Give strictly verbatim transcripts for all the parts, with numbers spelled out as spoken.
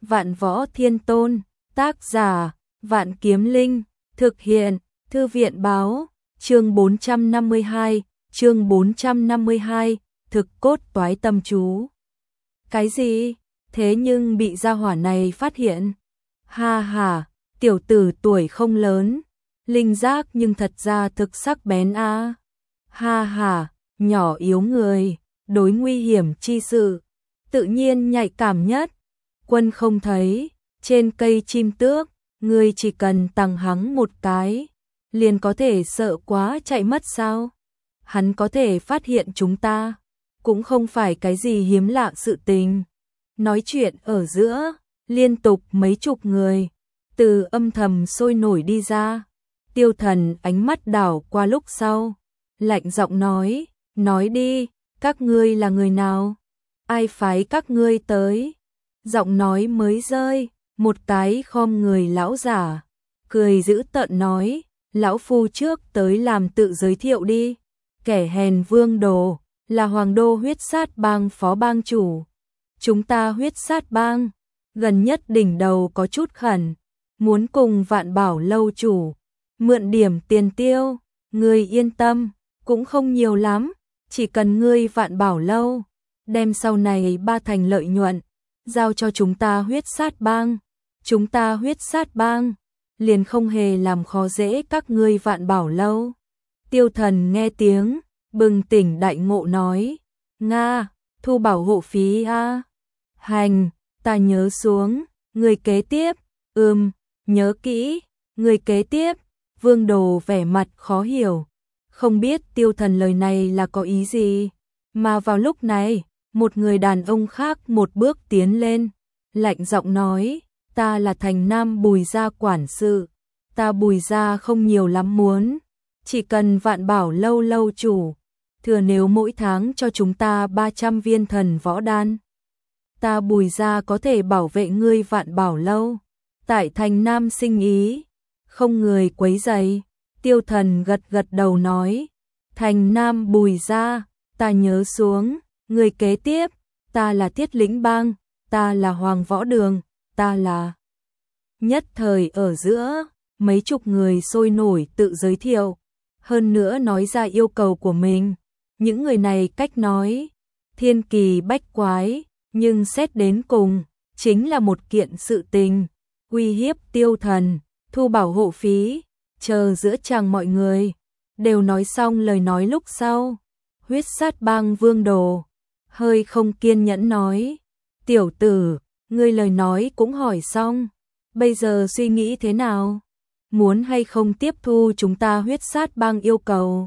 Vạn Võ Thiên Tôn, tác giả, Vạn Kiếm Linh, thực hiện, Thư viện báo, chương bốn trăm năm mươi hai, chương bốn trăm năm mươi hai, thực cốt toái tâm chú. Cái gì? Thế nhưng bị gia hỏa này phát hiện. Ha ha, tiểu tử tuổi không lớn, linh giác nhưng thật ra thực sắc bén a. À. Ha ha, nhỏ yếu người, đối nguy hiểm chi sự, tự nhiên nhạy cảm nhất. Quân không thấy, trên cây chim tước, người chỉ cần tằng hắng một cái, liền có thể sợ quá chạy mất sao? Hắn có thể phát hiện chúng ta, cũng không phải cái gì hiếm lạ sự tình. Nói chuyện ở giữa, liên tục mấy chục người, từ âm thầm sôi nổi đi ra. Tiêu Thần ánh mắt đảo qua lúc sau, lạnh giọng nói, nói đi, các ngươi là người nào? Ai phái các ngươi tới? Giọng nói mới rơi, một cái khom người lão giả, cười dữ tợn nói, lão phu trước tới làm tự giới thiệu đi. Kẻ hèn Vương Đồ, là Hoàng Đô Huyết Sát Bang phó bang chủ. Chúng ta Huyết Sát Bang, gần nhất đỉnh đầu có chút khẩn, muốn cùng Vạn Bảo lâu chủ mượn điểm tiền tiêu, ngươi yên tâm, cũng không nhiều lắm, chỉ cần ngươi Vạn Bảo lâu đem sau này ba thành lợi nhuận giao cho chúng ta Huyết Sát Bang, chúng ta Huyết Sát Bang liền không hề làm khó dễ các ngươi Vạn Bảo lâu. Tiêu Thần nghe tiếng, bừng tỉnh đại ngộ nói, Nga, thu bảo hộ phí a. À? Hành, ta nhớ xuống, người kế tiếp, ừm, nhớ kỹ, người kế tiếp. Vương Đồ vẻ mặt khó hiểu, không biết Tiêu Thần lời này là có ý gì, mà vào lúc này, một người đàn ông khác một bước tiến lên, lạnh giọng nói, ta là Thành Nam Bùi gia quản sự, ta Bùi gia không nhiều lắm muốn, chỉ cần Vạn Bảo lâu lâu chủ thừa nếu mỗi tháng cho chúng ta ba trăm viên thần võ đan, ta Bùi gia có thể bảo vệ ngươi Vạn Bảo lâu tại Thành Nam sinh ý, không người quấy rầy. Tiêu Thần gật gật đầu nói, Thành Nam Bùi gia, ta nhớ xuống, người kế tiếp, ta là Thiết Lĩnh Bang, ta là Hoàng Võ Đường, ta là. Nhất thời ở giữa, mấy chục người sôi nổi tự giới thiệu, hơn nữa nói ra yêu cầu của mình. Những người này cách nói, thiên kỳ bách quái, nhưng xét đến cùng, chính là một kiện sự tình, uy hiếp Tiêu Thần, thu bảo hộ phí, chờ giữa chàng mọi người, đều nói xong lời nói lúc sau. Huyết Sát Bang Vương Đồ, hơi không kiên nhẫn nói, tiểu tử, ngươi lời nói cũng hỏi xong, bây giờ suy nghĩ thế nào? Muốn hay không tiếp thu chúng ta Huyết Sát Bang yêu cầu?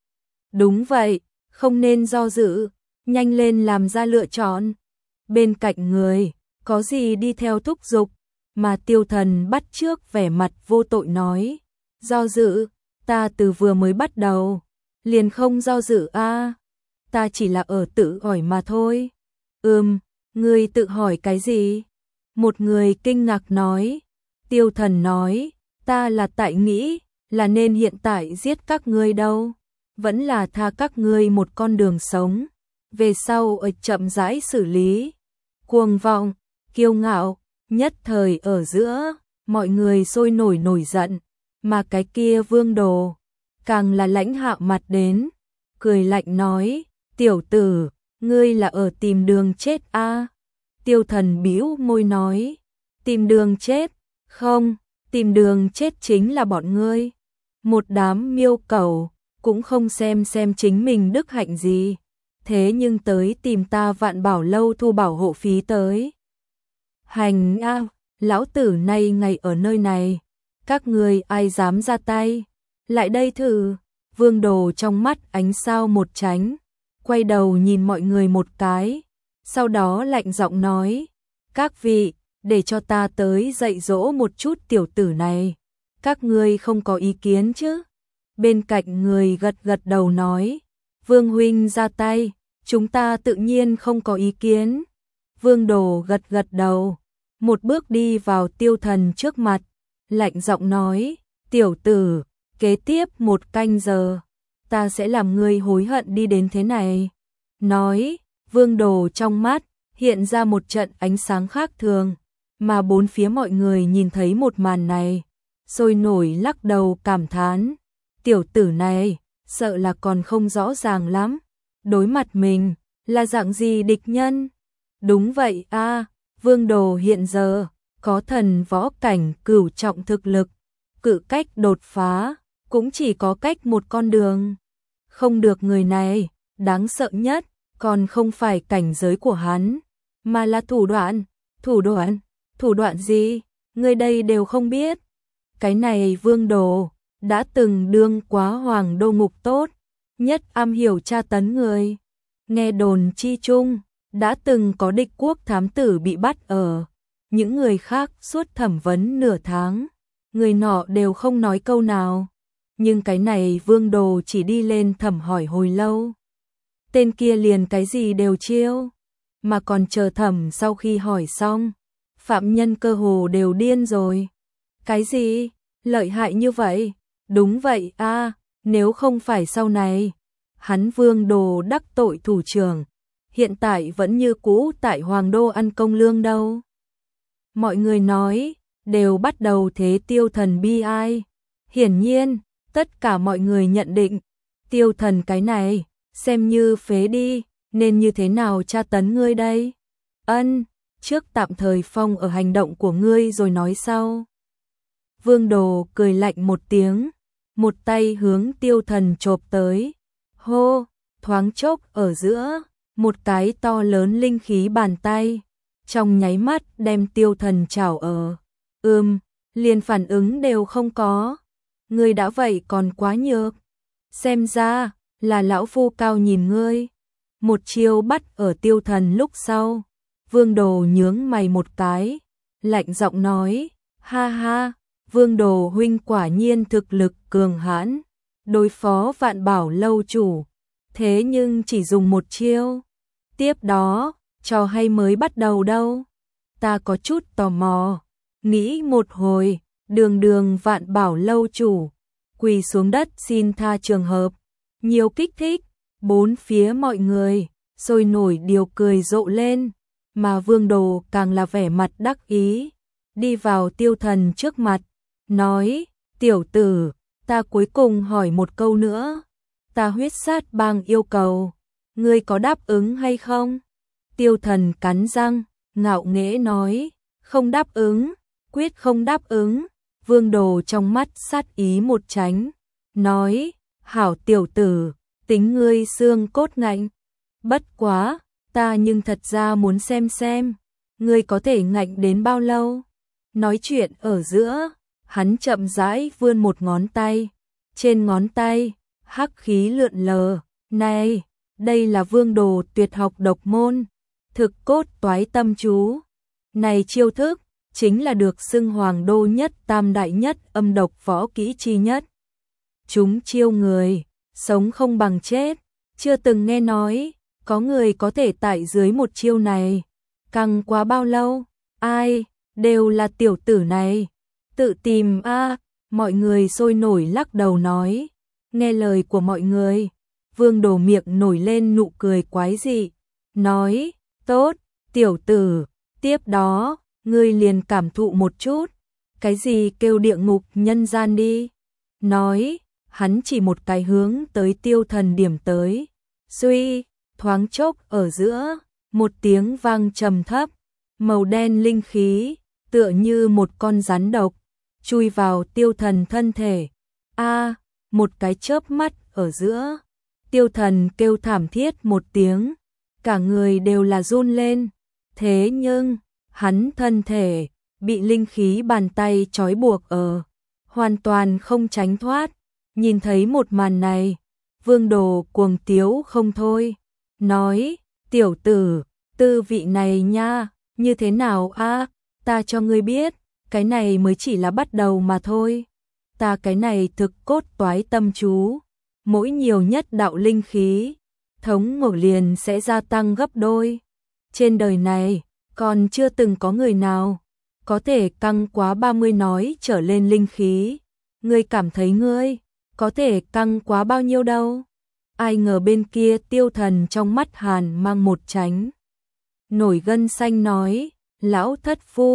Đúng vậy, không nên do dự, nhanh lên làm ra lựa chọn. Bên cạnh người, có gì đi theo thúc giục, mà Tiêu Thần bắt trước vẻ mặt vô tội nói, do dự, ta từ vừa mới bắt đầu, liền không do dự a, à, ta chỉ là ở tự hỏi mà thôi. Ừm, ngươi tự hỏi cái gì? Một người kinh ngạc nói. Tiêu Thần nói, ta là tại nghĩ, là nên hiện tại giết các ngươi đâu, vẫn là tha các ngươi một con đường sống, về sau ở chậm rãi xử lý. Cuồng vọng, kiêu ngạo, nhất thời ở giữa, mọi người sôi nổi nổi giận, mà cái kia Vương Đồ, càng là lãnh hạ mặt đến, cười lạnh nói, tiểu tử, ngươi là ở tìm đường chết a? À? Tiêu Thần bĩu môi nói, tìm đường chết, không, tìm đường chết chính là bọn ngươi, một đám miêu cẩu, cũng không xem xem chính mình đức hạnh gì, thế nhưng tới tìm ta Vạn Bảo lâu thu bảo hộ phí tới. Hành a, lão tử nay ngày ở nơi này, các ngươi ai dám ra tay, lại đây thử. Vương Đồ trong mắt ánh sao một tránh, quay đầu nhìn mọi người một cái, sau đó lạnh giọng nói, các vị, để cho ta tới dạy dỗ một chút tiểu tử này, các ngươi không có ý kiến chứ? Bên cạnh người gật gật đầu nói, Vương huynh ra tay, chúng ta tự nhiên không có ý kiến. Vương Đồ gật gật đầu, một bước đi vào Tiêu Thần trước mặt, lạnh giọng nói, tiểu tử, kế tiếp một canh giờ, ta sẽ làm ngươi hối hận đi đến thế này. Nói, Vương Đồ trong mắt hiện ra một trận ánh sáng khác thường, mà bốn phía mọi người nhìn thấy một màn này, sôi nổi lắc đầu cảm thán, tiểu tử này, sợ là còn không rõ ràng lắm, đối mặt mình, là dạng gì địch nhân. Đúng vậy a, Vương Đồ hiện giờ, có thần võ cảnh cửu trọng thực lực, cự cách đột phá, cũng chỉ có cách một con đường. Không được người này, đáng sợ nhất, còn không phải cảnh giới của hắn, mà là thủ đoạn, thủ đoạn, thủ đoạn gì, người đây đều không biết. Cái này Vương Đồ, đã từng đương quá hoàng đô ngục tốt, nhất am hiểu tra tấn người. Nghe đồn chi chung, đã từng có địch quốc thám tử bị bắt ở, những người khác suốt thẩm vấn nửa tháng, người nọ đều không nói câu nào. Nhưng cái này Vương Đồ chỉ đi lên thẩm hỏi hồi lâu. Tên kia liền cái gì đều chiêu, mà còn chờ thẩm sau khi hỏi xong, phạm nhân cơ hồ đều điên rồi. Cái gì? Lợi hại như vậy? Đúng vậy a, nếu không phải sau này, hắn Vương Đồ đắc tội thủ trưởng, hiện tại vẫn như cũ tại Hoàng Đô ăn công lương đâu. Mọi người nói, đều bắt đầu thế Tiêu Thần bi ai. Hiển nhiên, tất cả mọi người nhận định, Tiêu Thần cái này, xem như phế đi, nên như thế nào tra tấn ngươi đây? Ân, trước tạm thời phong ở hành động của ngươi rồi nói sau. Vương Đồ cười lạnh một tiếng, một tay hướng Tiêu Thần chộp tới. Hô, thoáng chốc ở giữa, một cái to lớn linh khí bàn tay, trong nháy mắt đem Tiêu Thần chảo ở. Ừm, liền phản ứng đều không có. Ngươi đã vậy còn quá nhược. Xem ra, là lão phu cao nhìn ngươi. Một chiêu bắt ở Tiêu Thần lúc sau. Vương Đồ nhướng mày một cái, lạnh giọng nói, ha ha, Vương Đồ huynh quả nhiên thực lực cường hãn, đối phó Vạn Bảo lâu chủ, thế nhưng chỉ dùng một chiêu. Tiếp đó, trò hay mới bắt đầu đâu. Ta có chút tò mò, nghĩ một hồi, đường đường Vạn Bảo lâu chủ, quỳ xuống đất xin tha trường hợp, nhiều kích thích, bốn phía mọi người, sôi nổi điều cười rộ lên, mà Vương Đồ càng là vẻ mặt đắc ý, đi vào Tiêu Thần trước mặt, nói, tiểu tử, ta cuối cùng hỏi một câu nữa, ta huyết sát bang yêu cầu, ngươi có đáp ứng hay không? Tiêu Thần cắn răng, ngạo nghễ nói, không đáp ứng, quyết không đáp ứng. Vương Đồ trong mắt sát ý một tránh, nói, hảo tiểu tử, tính ngươi xương cốt ngạnh, bất quá, ta nhưng thật ra muốn xem xem, ngươi có thể ngạnh đến bao lâu. Nói chuyện ở giữa, hắn chậm rãi vươn một ngón tay, trên ngón tay, hắc khí lượn lờ, này, đây là Vương Đồ tuyệt học độc môn, thực cốt toái tâm chú, này chiêu thức, chính là được xưng Hoàng Đô nhất tam đại nhất âm độc võ kỹ chi nhất. Chúng chiêu người, sống không bằng chết, chưa từng nghe nói, có người có thể tại dưới một chiêu này, căng quá bao lâu, ai, đều là tiểu tử này, tự tìm a. Mọi người sôi nổi lắc đầu nói, nghe lời của mọi người, Vương Đồ miệng nổi lên nụ cười quái dị, nói, tốt, tiểu tử, tiếp đó, ngươi liền cảm thụ một chút, cái gì kêu địa ngục nhân gian đi. Nói, hắn chỉ một cái hướng tới Tiêu Thần điểm tới, suy, thoáng chốc ở giữa, một tiếng vang trầm thấp, màu đen linh khí, tựa như một con rắn độc, chui vào Tiêu Thần thân thể. A, một cái chớp mắt ở giữa, Tiêu Thần kêu thảm thiết một tiếng, cả người đều là run lên, thế nhưng, hắn thân thể, bị linh khí bàn tay trói buộc ở, hoàn toàn không tránh thoát, nhìn thấy một màn này, Vương Đồ cuồng tiếu không thôi, nói, tiểu tử, tư vị này nha, như thế nào a? Ta cho ngươi biết, cái này mới chỉ là bắt đầu mà thôi, ta cái này thực cốt toái tâm chú, mỗi nhiều nhất đạo linh khí, thống ngộ liền sẽ gia tăng gấp đôi, trên đời này, còn chưa từng có người nào có thể căng quá ba mươi nói trở lên linh khí. Ngươi cảm thấy ngươi có thể căng quá bao nhiêu đâu? Ai ngờ bên kia Tiêu Thần trong mắt Hàn mang một tránh. Nổi gân xanh nói, lão thất phu,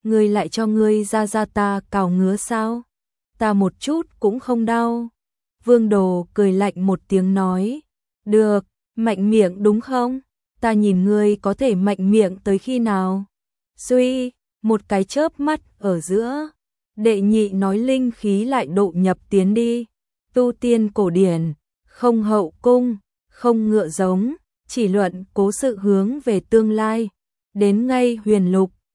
ngươi lại cho ngươi ra ra ta cào ngứa sao? Ta một chút cũng không đau. Vương Đồ cười lạnh một tiếng nói, được, mạnh miệng đúng không? Ta nhìn ngươi có thể mạnh miệng tới khi nào? Suy, một cái chớp mắt ở giữa, đệ nhị nói linh khí lại độ nhập tiến đi. Tu tiên cổ điển, không hậu cung, không ngựa giống, chỉ luận cố sự hướng về tương lai. Đến ngay huyền lục,